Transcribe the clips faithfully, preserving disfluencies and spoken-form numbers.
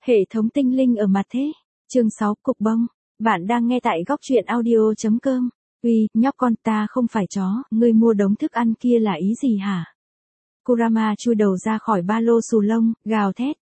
Hệ thống tinh linh ở mặt thế. Chương sáu Cục bông. Bạn đang nghe tại góc truyện audio.com. Uy, nhóc con, ta không phải chó, ngươi mua đống thức ăn kia là ý gì hả? Kurama chui đầu ra khỏi ba lô xù lông, gào thét.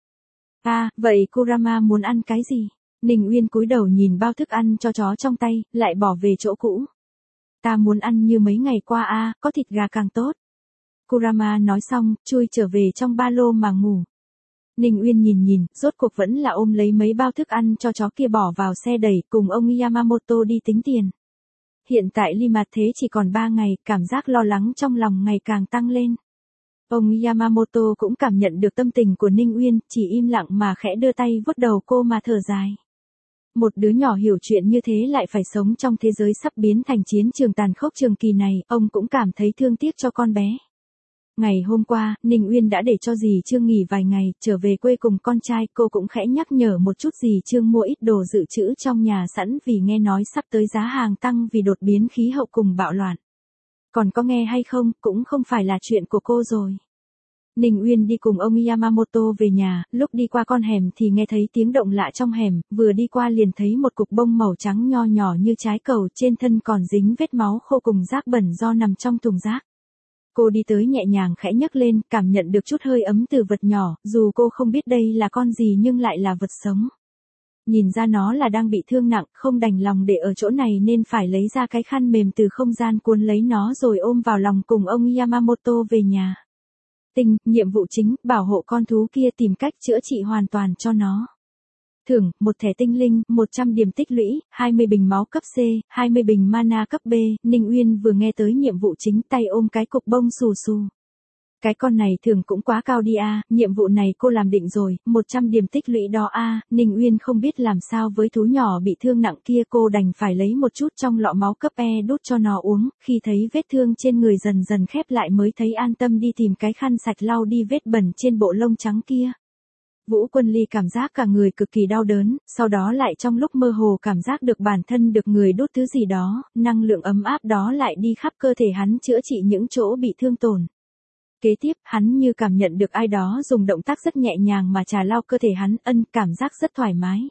À, vậy Kurama muốn ăn cái gì? Ninh Uyên cúi đầu nhìn bao thức ăn cho chó trong tay, lại bỏ về chỗ cũ. Ta muốn ăn như mấy ngày qua a, à, có thịt gà càng tốt. Kurama nói xong, chui trở về trong ba lô mà ngủ. Ninh Uyên nhìn nhìn, rốt cuộc vẫn là ôm lấy mấy bao thức ăn cho chó kia bỏ vào xe đẩy, cùng ông Yamamoto đi tính tiền. Hiện tại ly mặt thế chỉ còn ba ngày, cảm giác lo lắng trong lòng ngày càng tăng lên. Ông Yamamoto cũng cảm nhận được tâm tình của Ninh Uyên, chỉ im lặng mà khẽ đưa tay vuốt đầu cô mà thở dài. Một đứa nhỏ hiểu chuyện như thế lại phải sống trong thế giới sắp biến thành chiến trường tàn khốc trường kỳ này, ông cũng cảm thấy thương tiếc cho con bé. Ngày hôm qua, Ninh Uyên đã để cho dì Trương nghỉ vài ngày, trở về quê cùng con trai, cô cũng khẽ nhắc nhở một chút dì Trương mua ít đồ dự trữ trong nhà sẵn vì nghe nói sắp tới giá hàng tăng vì đột biến khí hậu cùng bạo loạn. Còn có nghe hay không, cũng không phải là chuyện của cô rồi. Ninh Uyên đi cùng ông Yamamoto về nhà, lúc đi qua con hẻm thì nghe thấy tiếng động lạ trong hẻm, vừa đi qua liền thấy một cục bông màu trắng nho nhỏ như trái cầu, trên thân còn dính vết máu khô cùng rác bẩn do nằm trong thùng rác. Cô đi tới nhẹ nhàng khẽ nhấc lên, cảm nhận được chút hơi ấm từ vật nhỏ, dù cô không biết đây là con gì nhưng lại là vật sống. Nhìn ra nó là đang bị thương nặng, không đành lòng để ở chỗ này nên phải lấy ra cái khăn mềm từ không gian cuốn lấy nó rồi ôm vào lòng cùng ông Yamamoto về nhà. Tinh, nhiệm vụ chính, bảo hộ con thú kia tìm cách chữa trị hoàn toàn cho nó. Thưởng, một thẻ tinh linh, một trăm điểm tích lũy, hai mươi bình máu cấp C, hai mươi bình mana cấp B, Ninh Uyên vừa nghe tới nhiệm vụ chính tay ôm cái cục bông xù xù. Cái con này thường cũng quá cao đi a, nhiệm vụ này cô làm định rồi, một trăm điểm tích lũy đó a, Ninh Uyên không biết làm sao với thú nhỏ bị thương nặng kia, cô đành phải lấy một chút trong lọ máu cấp E đút cho nó uống, khi thấy vết thương trên người dần dần khép lại mới thấy an tâm đi tìm cái khăn sạch lau đi vết bẩn trên bộ lông trắng kia. Vũ Quân Ly cảm giác cả người cực kỳ đau đớn, sau đó lại trong lúc mơ hồ cảm giác được bản thân được người đút thứ gì đó, năng lượng ấm áp đó lại đi khắp cơ thể hắn chữa trị những chỗ bị thương tổn. Kế tiếp, hắn như cảm nhận được ai đó dùng động tác rất nhẹ nhàng mà trà lau cơ thể hắn, ân, cảm giác rất thoải mái.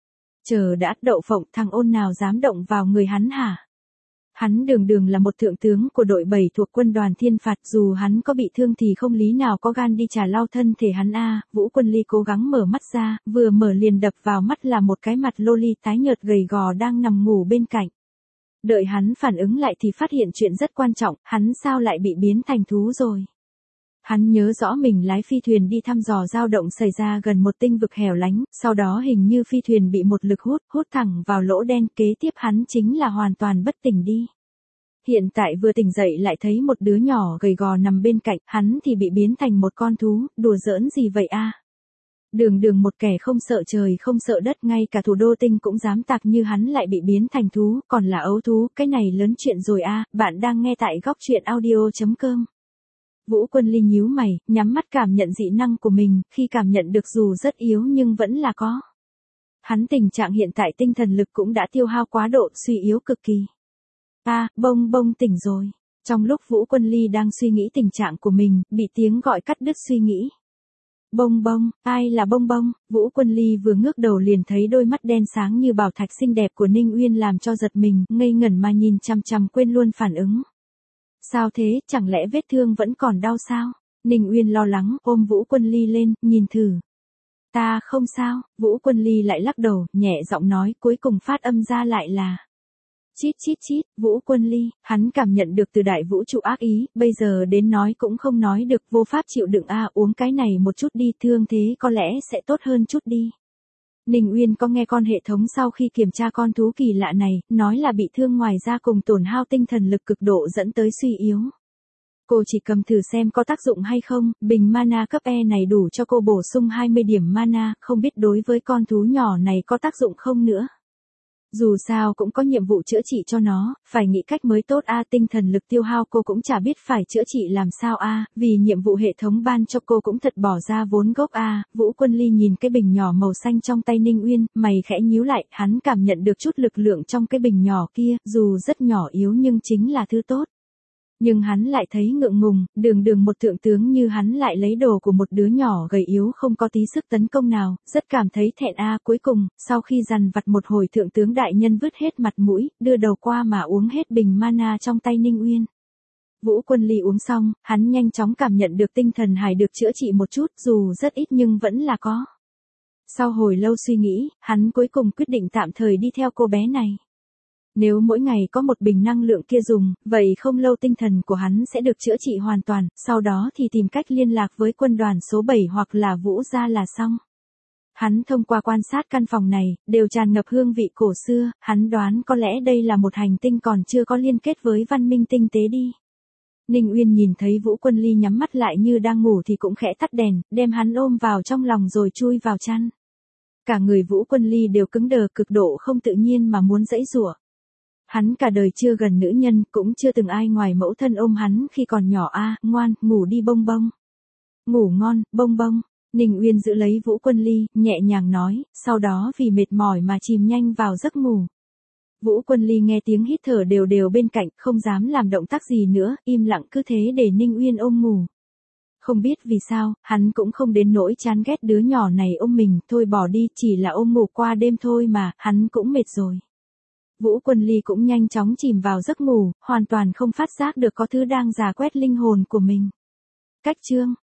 Chờ đã, đậu phộng, thằng ôn nào dám động vào người hắn hả? Hắn đường đường là một thượng tướng của đội bảy thuộc quân đoàn thiên phạt, dù hắn có bị thương thì không lý nào có gan đi trà lau thân thể hắn a. Vũ Quân Ly cố gắng mở mắt ra, vừa mở liền đập vào mắt là một cái mặt loli tái nhợt gầy gò đang nằm ngủ bên cạnh. Đợi hắn phản ứng lại thì phát hiện chuyện rất quan trọng, hắn sao lại bị biến thành thú rồi? Hắn nhớ rõ mình lái phi thuyền đi thăm dò dao động xảy ra gần một tinh vực hẻo lánh, sau đó hình như phi thuyền bị một lực hút, hút thẳng vào lỗ đen, kế tiếp hắn chính là hoàn toàn bất tỉnh đi. Hiện tại vừa tỉnh dậy lại thấy một đứa nhỏ gầy gò nằm bên cạnh, hắn thì bị biến thành một con thú, đùa giỡn gì vậy a? Đường đường một kẻ không sợ trời không sợ đất, ngay cả thủ đô tinh cũng dám tạc như hắn lại bị biến thành thú, còn là ấu thú, cái này lớn chuyện rồi a. Bạn đang nghe tại góc truyện audio.com. Vũ Quân Ly nhíu mày, nhắm mắt cảm nhận dị năng của mình, khi cảm nhận được dù rất yếu nhưng vẫn là có. Hắn tình trạng hiện tại tinh thần lực cũng đã tiêu hao quá độ, suy yếu cực kỳ. A, à, bông bông tỉnh rồi. Trong lúc Vũ Quân Ly đang suy nghĩ tình trạng của mình, bị tiếng gọi cắt đứt suy nghĩ. Bông bông, ai là bông bông? Vũ Quân Ly vừa ngước đầu liền thấy đôi mắt đen sáng như bảo thạch xinh đẹp của Ninh Uyên làm cho giật mình, ngây ngẩn mà nhìn chằm chằm quên luôn phản ứng. Sao thế, chẳng lẽ vết thương vẫn còn đau sao? Ninh Uyên lo lắng, ôm Vũ Quân Ly lên, nhìn thử. Ta không sao, Vũ Quân Ly lại lắc đầu, nhẹ giọng nói, cuối cùng phát âm ra lại là. Chít chít chít, Vũ Quân Ly, hắn cảm nhận được từ đại vũ trụ ác ý, bây giờ đến nói cũng không nói được, vô pháp chịu đựng a, uống cái này một chút đi, thương thế có lẽ sẽ tốt hơn chút đi. Ninh Uyên có nghe con hệ thống sau khi kiểm tra con thú kỳ lạ này, nói là bị thương ngoài ra cùng tổn hao tinh thần lực cực độ dẫn tới suy yếu. Cô chỉ cầm thử xem có tác dụng hay không, bình mana cấp E này đủ cho cô bổ sung hai mươi điểm mana, không biết đối với con thú nhỏ này có tác dụng không nữa. Dù sao cũng có nhiệm vụ chữa trị cho nó, phải nghĩ cách mới tốt a, tinh thần lực tiêu hao cô cũng chả biết phải chữa trị làm sao a, vì nhiệm vụ hệ thống ban cho cô cũng thật bỏ ra vốn gốc a. Vũ Quân Ly nhìn cái bình nhỏ màu xanh trong tay Ninh Uyên, mày khẽ nhíu lại, hắn cảm nhận được chút lực lượng trong cái bình nhỏ kia, dù rất nhỏ yếu nhưng chính là thứ tốt. Nhưng hắn lại thấy ngượng ngùng, đường đường một thượng tướng như hắn lại lấy đồ của một đứa nhỏ gầy yếu không có tí sức tấn công nào, rất cảm thấy thẹn a. Cuối cùng, sau khi dằn vặt một hồi, thượng tướng đại nhân vứt hết mặt mũi, đưa đầu qua mà uống hết bình mana trong tay Ninh Uyên. Vũ Quân Ly uống xong, hắn nhanh chóng cảm nhận được tinh thần hài được chữa trị một chút, dù rất ít nhưng vẫn là có. Sau hồi lâu suy nghĩ, hắn cuối cùng quyết định tạm thời đi theo cô bé này. Nếu mỗi ngày có một bình năng lượng kia dùng, vậy không lâu tinh thần của hắn sẽ được chữa trị hoàn toàn, sau đó thì tìm cách liên lạc với quân đoàn số bảy hoặc là Vũ gia là xong. Hắn thông qua quan sát căn phòng này, đều tràn ngập hương vị cổ xưa, hắn đoán có lẽ đây là một hành tinh còn chưa có liên kết với văn minh tinh tế đi. Ninh Uyên nhìn thấy Vũ Quân Ly nhắm mắt lại như đang ngủ thì cũng khẽ tắt đèn, đem hắn ôm vào trong lòng rồi chui vào chăn. Cả người Vũ Quân Ly đều cứng đờ cực độ không tự nhiên mà muốn giãy giụa. Hắn cả đời chưa gần nữ nhân, cũng chưa từng ai ngoài mẫu thân ôm hắn khi còn nhỏ a, à, ngoan, ngủ đi bông bông. Ngủ ngon, bông bông. Ninh Uyên giữ lấy Vũ Quân Ly, nhẹ nhàng nói, sau đó vì mệt mỏi mà chìm nhanh vào giấc ngủ. Vũ Quân Ly nghe tiếng hít thở đều đều bên cạnh, không dám làm động tác gì nữa, im lặng cứ thế để Ninh Uyên ôm ngủ. Không biết vì sao, hắn cũng không đến nỗi chán ghét đứa nhỏ này ôm mình, thôi bỏ đi, chỉ là ôm ngủ qua đêm thôi mà, hắn cũng mệt rồi. Vũ Quân Ly cũng nhanh chóng chìm vào giấc ngủ, hoàn toàn không phát giác được có thứ đang già quét linh hồn của mình. Cách chương